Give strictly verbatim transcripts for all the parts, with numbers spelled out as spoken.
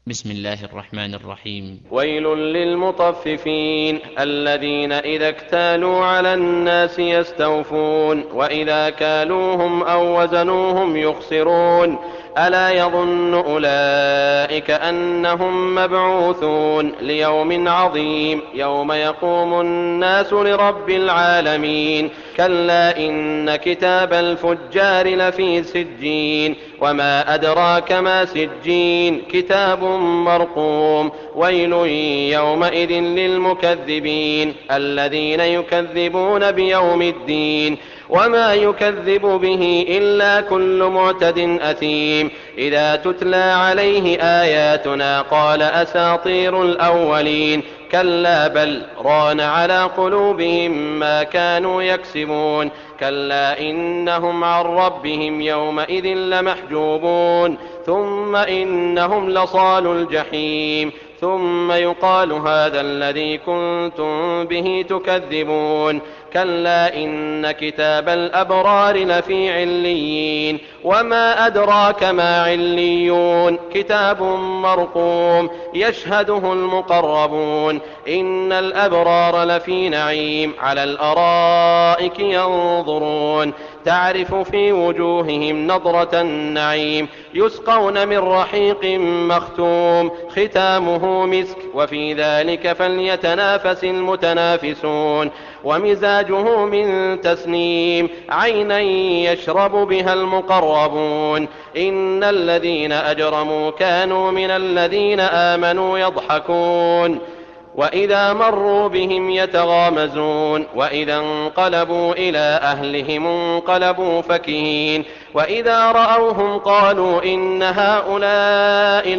بسم الله الرحمن الرحيم. ويل للمطففين الذين إذا اكتالوا على الناس يستوفون وإذا كالوهم أو وزنوهم يخسرون ألا يظن أولئك أنهم مبعوثون ليوم عظيم يوم يقوم الناس لرب العالمين كلا إن كتاب الفجار لفي سجين وما أدراك ما سجين كتاب مرقوم ويل يومئذ للمكذبين الذين يكذبون بيوم الدين وما يكذب به إلا كل معتد أثيم إذا تتلى عليه آياتنا قال أساطير الأولين كلا بل ران على قلوبهم ما كانوا يكسبون كلا إنهم عن ربهم يومئذ لمحجوبون ثم إنهم لصالو الجحيم ثم يقال هذا الذي كنتم به تكذبون كلا إن كتاب الأبرار لفي عليين وما أدراك ما عليون كتاب مرقوم يشهده المقربون إن الأبرار لفي نعيم على الأرائك ينظرون تعرف في وجوههم نضرة النعيم يسقون من رحيق مختوم ختامه مسك وفي ذلك فليتنافس المتنافسون ومزاجه من تسنيم عينا يشرب بها المقربون إن الذين أجرموا كانوا من الذين آمنوا يضحكون وإذا مروا بهم يتغامزون وإذا انقلبوا إلى أهلهم انقلبوا فكهين وإذا رأوهم قالوا إن هؤلاء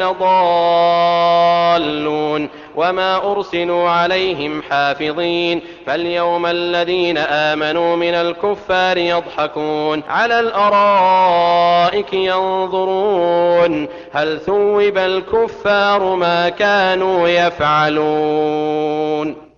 لضالون وما أرسلوا عليهم حافظين فاليوم الذين آمنوا من الكفار يضحكون على الأرائك ينظرون هل ثوب الكفار ما كانوا يفعلون.